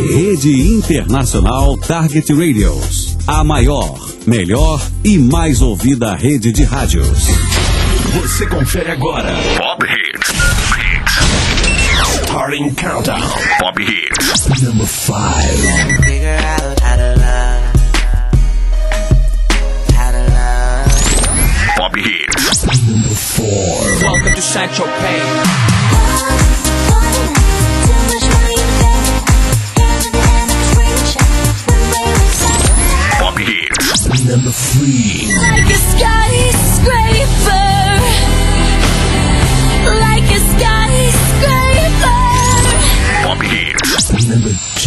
Rede Internacional Target Radios. A maior, melhor e mais ouvida rede de rádios. Você confere agora. Pop Hits. Starting Countdown. Pop Hits. Number 5. Figure out how to love. How to love. Pop Hits. Number 4. Welcome to Sancho Payne. Pop Hits. Number 3. Like a skyscraper. Like a skyscraper. Pop Hits. Number 2.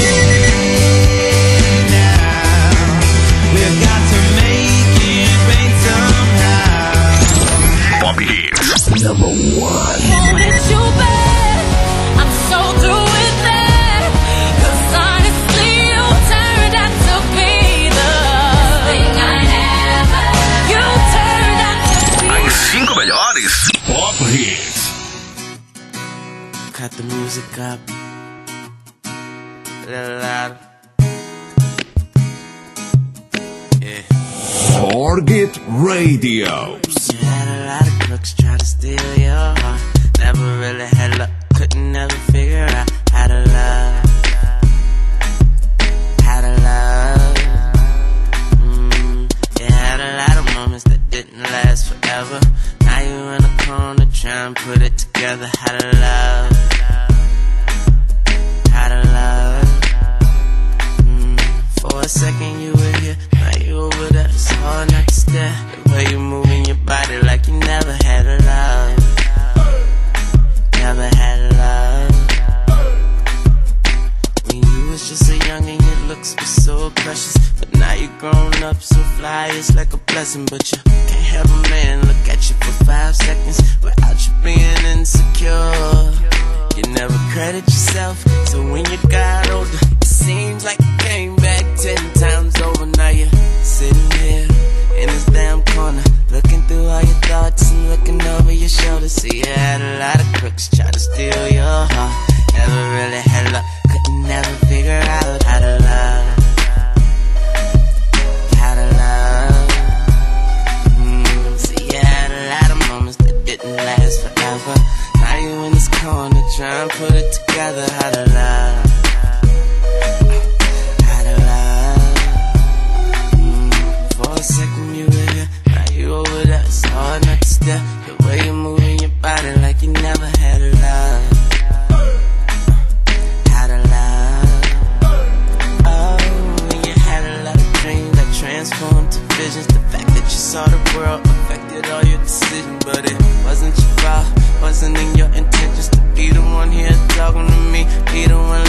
We've got to make it rain somehow. Pop Hits. Number 1. Wanted you bad. I'm so through with that. 'Cause honestly, you turned out to be the thing I never. You turned out to be. As 5 melhores. Pop Hits. Cut the music up. A little louder. Yeah. Target Radios. You had a lot of crooks try to steal your heart. Never really had luck. Couldn't never figure out how to love. How to love. You had a lot of moments that didn't last forever. Now you in a corner trying to put it together. How to love. How to love. For a second you were here, now you over there. It's hard not to stare. The way you moving your body like you never had a love. Never had a love. When you was just a youngin', your looks were so precious. But now you grown up, so fly, it's like a blessing. But you can't have a man look at you for 5 seconds without you being insecure. You never credit yourself, so when you got older, it seems like you came back 10 times over. Now you're sitting here in this damn corner, looking through all your thoughts and looking over your shoulder. See, you had a lot of crooks try to steal your heart. Never really had luck, couldn't never figure out how to love. How to love. See, you had a lot of moments that didn't last forever. Now you in this corner trying to put it together. How to love. How to love. For a second you were here, now you over there. It's hard not to stare. The way you're moving your body like you never had a love. How to love. Oh, when you had a lot of dreams that transformed to visions. The fact that you saw the world affected all your decisions. But it wasn't your fault, wasn't in your intentions to be the one here talking to me. Be the one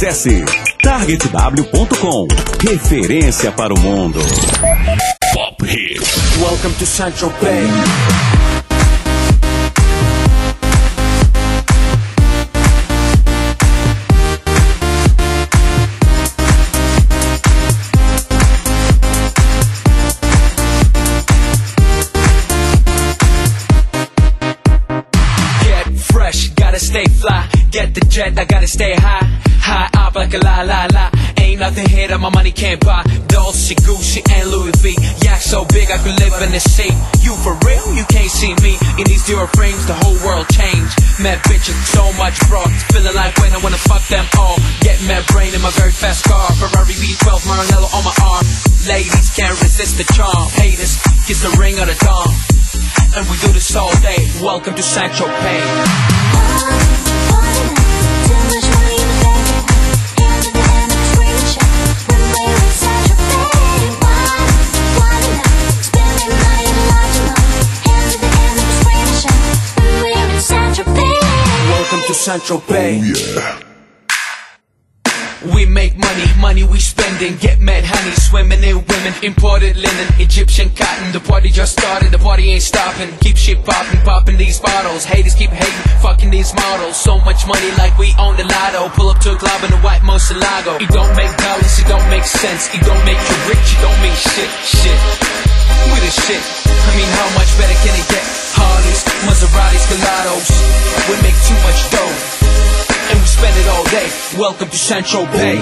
Acesse targetw.com. Referência para o mundo. Pop Hits. Welcome to Central Bay. Stay fly, get the jet, I gotta stay high. High up like a la la la. Ain't nothing here that my money can't buy. Dolce, Gucci, and Louis V. Yak so big I could live in the sea. You for real? You can't see me. In these zero frames, the whole world changed. Mad bitches, so much broad. Feeling like when I wanna fuck them all. Get mad brain in my very fast car. Ferrari V12, Maranello on my arm. Ladies can't resist the charm. Haters, kiss the ring of the dawn. And we do this all day. Welcome to Central Bay. Welcome to Central Bay. Oh, yeah. We make money, money we spending. Get mad honey, swimming in women. Imported linen, Egyptian cotton. The party just started, the party ain't stopping. Keep shit popping, popping these bottles. Haters keep hating, fucking these models. So much money like we own the lotto. Pull up to a club in a white Murcielago. It don't make dollars, it don't make sense. It don't make you rich, it don't mean shit, shit. We the shit, I mean how much better can it get? Harleys, Maseratis, Gelatos. We make too much dough and we spend it all day. Welcome to Central Bay.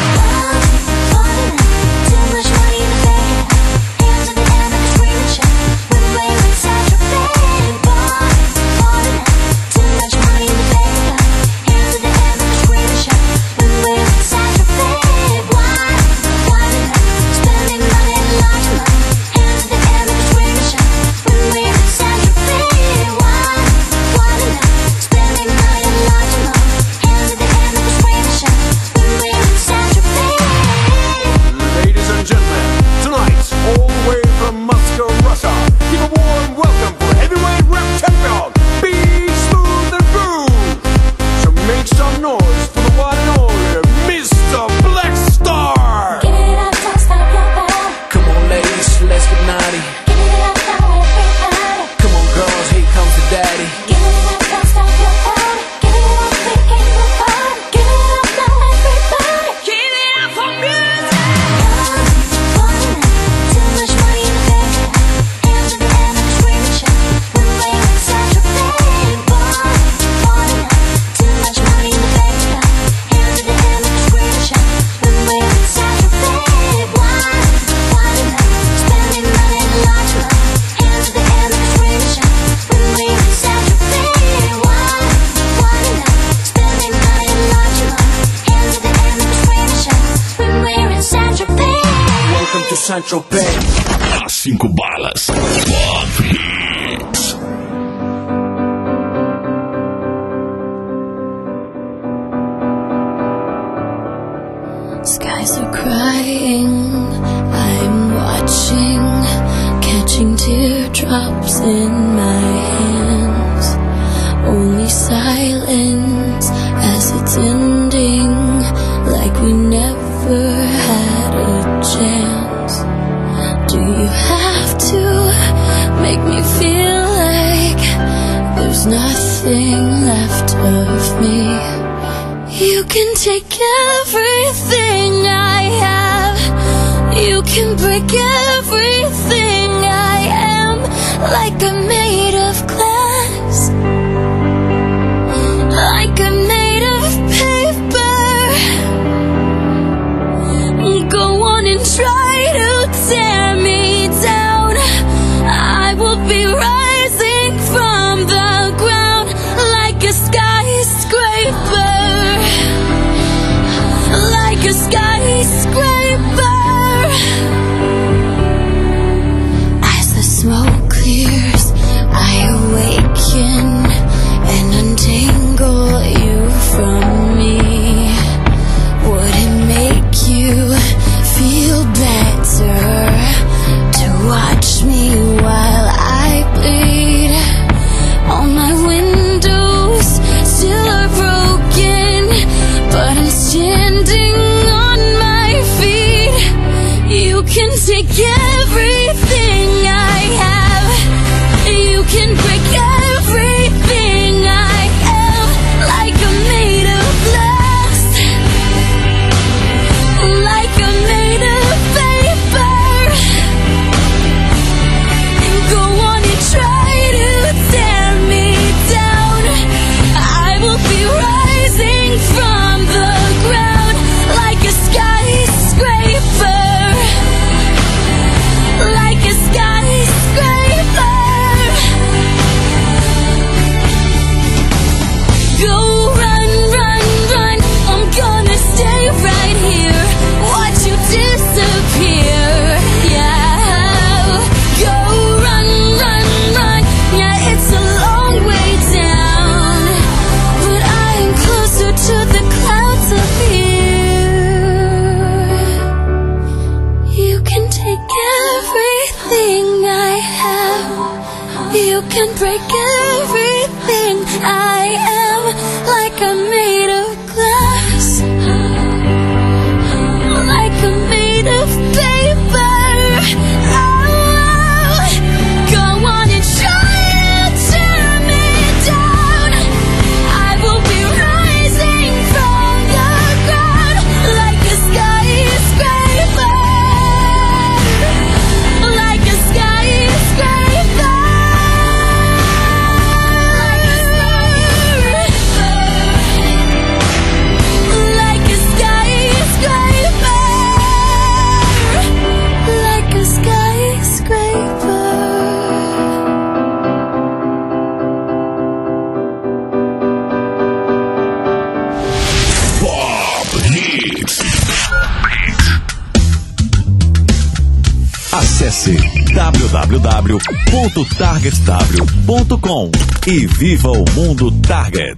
Central Bay. As 5 balas. Pop Hits. Skies are crying, I'm watching, catching teardrops in my hands. Only silence as it's ending, like we never had a chance. Do you have to make me feel like there's nothing left of me? You can take everything I have. You can break everything I am, like I'm made of glass, like I'm made of paper. Go on and try to tear me down. I will be rising from the ground like a skyscraper, like a skyscraper. As the smoke clears, I awake. can take everything I have. You can break everything I am. Like I'm made of glass, like I'm made of paper. And go on and try to tear me down. I will be rising from the ground like a skyscraper, like a skyscraper. Go run, run, run, I'm gonna stay right here, watch you disappear, yeah. Go run, run, run, yeah, it's a long way down, but I am closer to the clouds up here. You can take everything I have. You can break everything I am. Like I'm made of glass, like I'm made of paper. Oh, go on and try to tear me down. I will be rising from the ground like a skyscraper, like a skyscraper, like a skyscraper, like a skyscraper. Pop Hits. Acesse www.targetw.com e viva o mundo Target.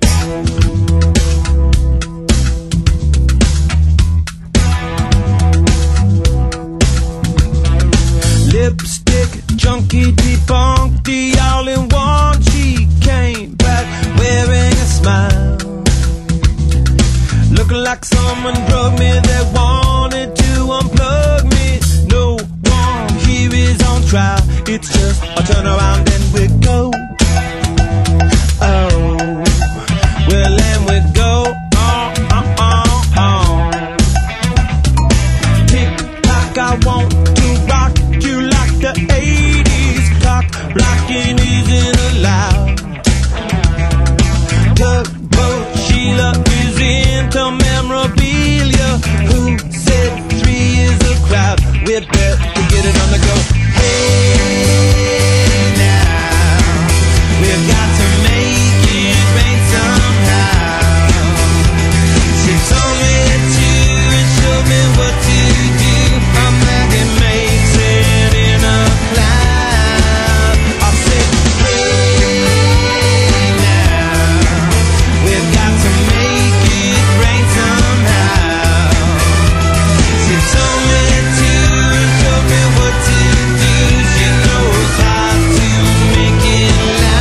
Lipstick junkie debunked the all-in-one. She came back wearing a smile, looking like someone drugged me that wanted to unplug me. No one here is on trial, it's just a turn around and we go. Oh, well, and we go. Tick-tock, I want to rock you like the 80s. Cock blocking isn't allowed. Tugboat Sheila is into memorabilia. Who said 3 is a crowd? We're better to get it on the go. Hey now, we've got to make it rain somehow. She told me to and showed me what to do. A magnet makes it in a cloud. I said, hey now, we've got to make it rain somehow. She told me to and showed me what to do. She knows how to make it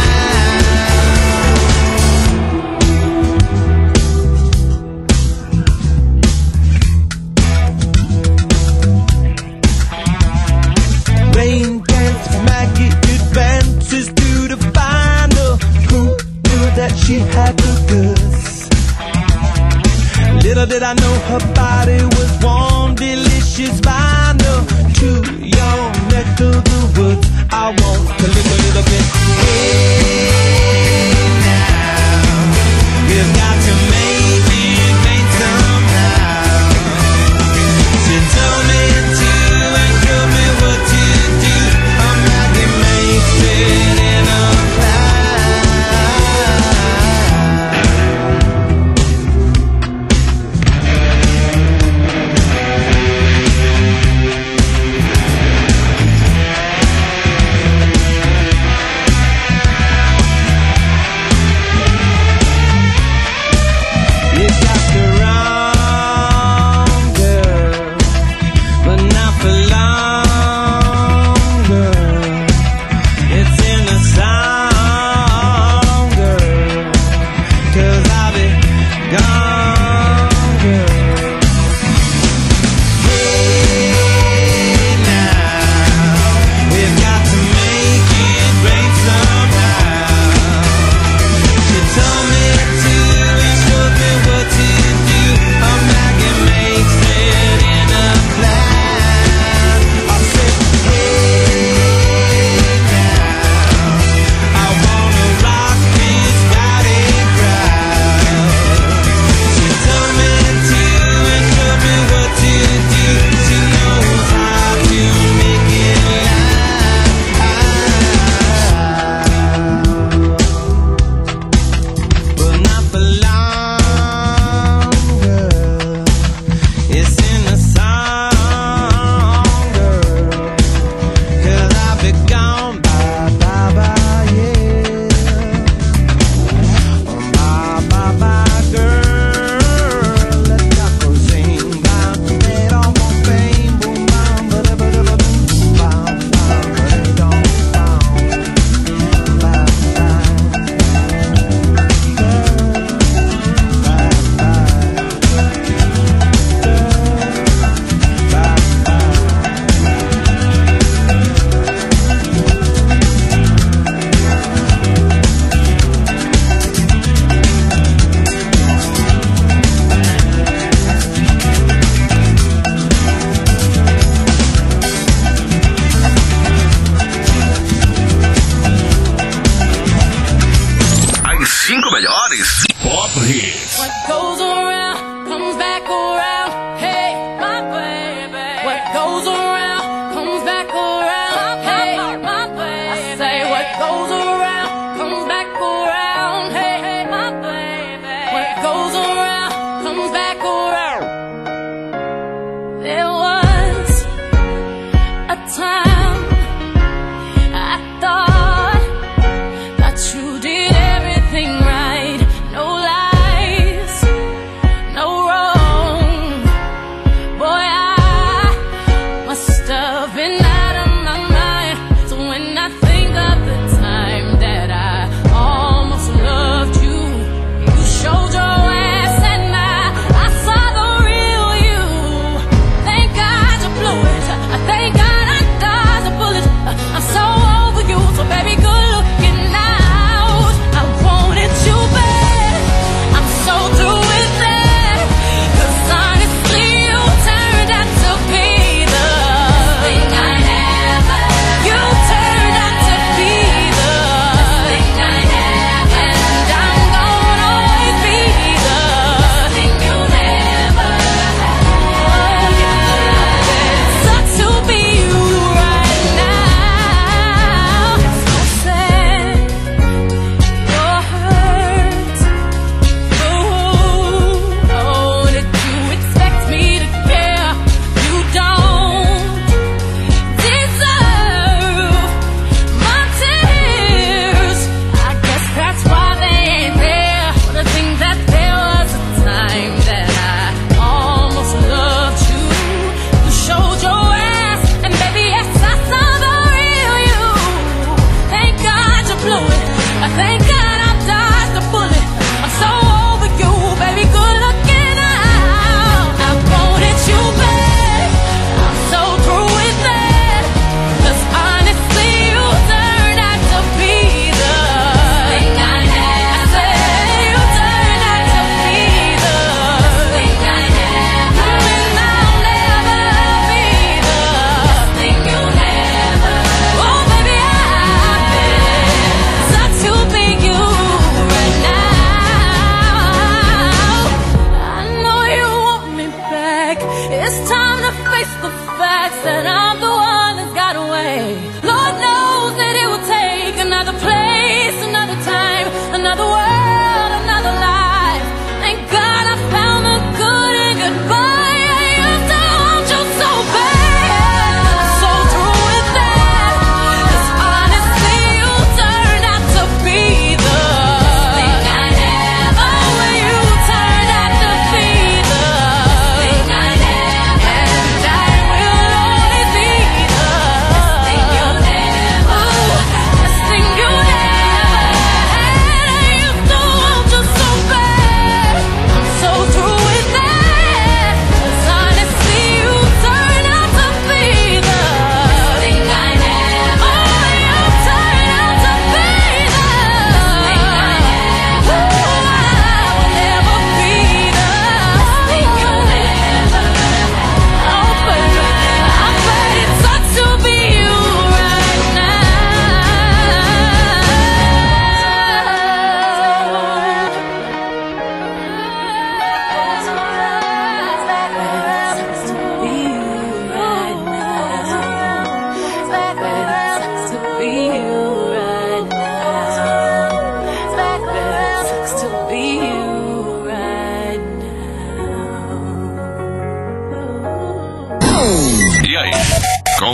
Rain dance, Maggie advances to the final. Who knew that she had the goods? Little did I know her body was warm, delicious vinyl. To your neck of the woods, I want to live a little bit. Hey now, we've got to make it rain somehow. She told me to and showed me what to do. A magnet makes it in a cloud.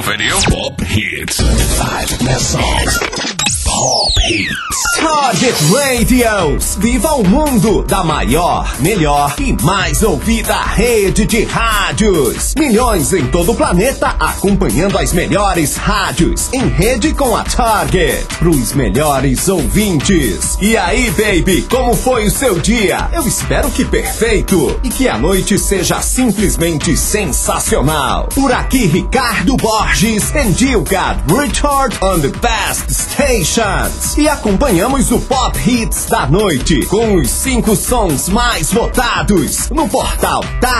conferiu? Pop Hits. 5 best songs. Pop Hits. Target Radios. Viva o mundo da maior, melhor e mais ouvida rede de rádios. Milhões em todo o planeta acompanhando as melhores rádios em rede com a Target. Pros melhores ouvintes. E aí, baby, como foi o seu dia? Eu espero que perfeito. E que a noite seja simplesmente sensacional. Por aqui, Ricardo Borges and you got Richard on the best stations. E acompanhamos o Pop Hits da noite com os 5 sons mais votados no portal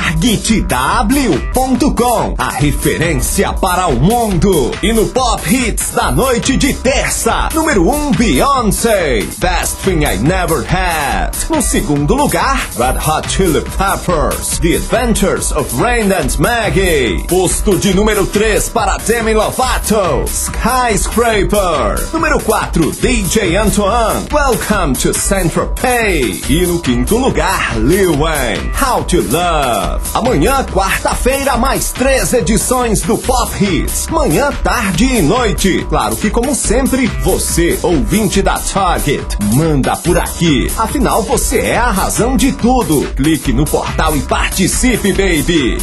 targetw.com, a referência para o mundo. E no Pop Hits da noite de terça, número 1, Beyoncé, Best Thing I Never Had. No segundo lugar, Red Hot Chili Peppers, The Adventures of Rain and Maggie. Posto de número 3 para Demi Lovato, Skyscraper. Número 4, DJ Antoine, Welcome to Saint-Tropez. E no quinto lugar, Lil Wayne, How to Love. Amanhã, quarta-feira, mais 3 edições do Pop Hits. Manhã, tarde e noite. Claro que, como sempre, você, ouvinte da Target, manda por aqui. Afinal, você é a razão de tudo. Clique no portal e participe, baby.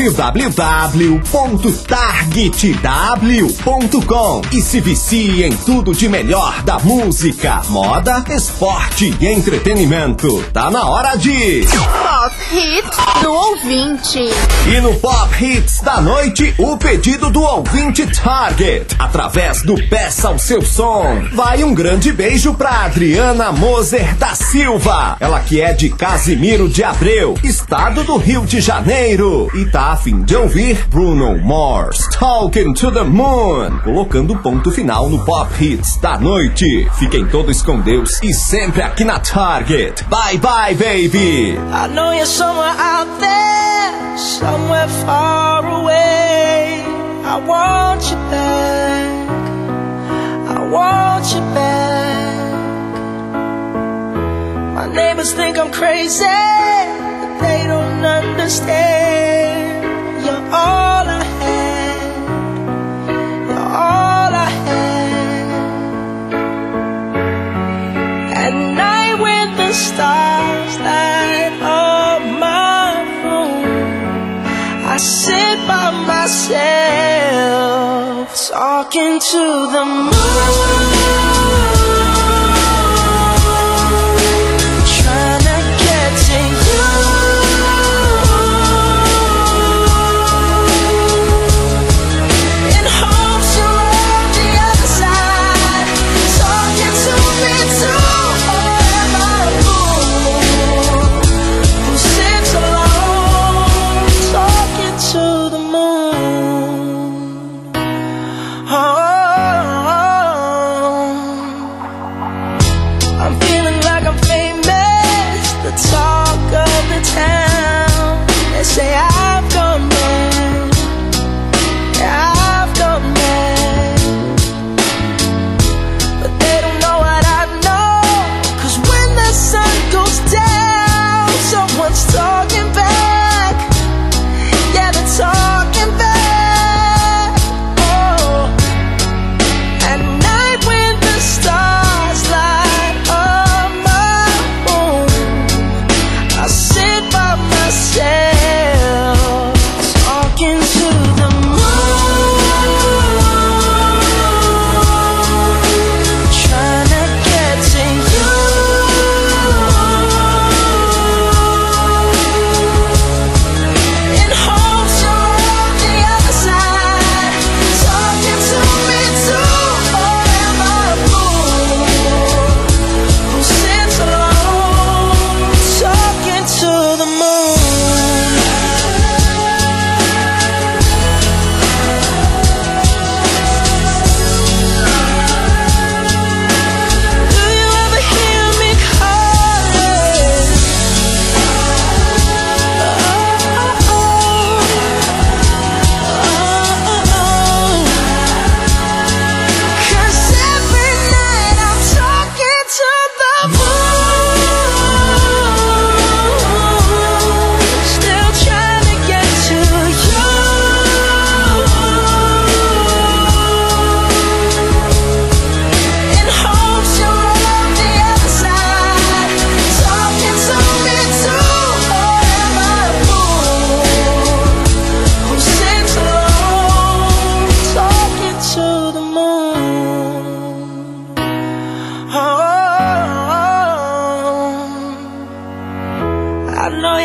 www.targetw.com e se vicie em tudo de melhor da música, moda, esporte e entretenimento. Tá na hora de Pop Hits do ouvinte. E no Pop Hits da noite, o pedido do ouvinte Target, através do Peça o Seu Som. Vai um grande beijo pra Adriana Moser da Silva, ela que é de Casimiro de Abreu, estado do Rio de Janeiro, e tá a fim de ouvir Bruno Mars, Talking to the Moon, colocando ponto final no Pop Hits da noite. Fiquem todos com Deus e sempre aqui na Target. Bye bye, baby. I know you're somewhere out there, somewhere far away. I want you back, I want you back. My neighbors think I'm crazy, but they don't understand. You're all I had, you're all I had. At night when the stars light up my room, I sit by myself talking to the moon, trying to get to you. In hopes you're on the other side, talking to me too. Am I a fool who sits alone, talking to the moon? Oh,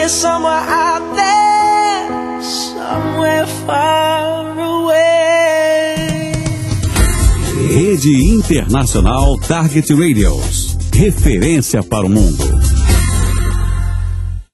is somewhere out there, somewhere far away. Rede Internacional Target Radios. Referência para o mundo.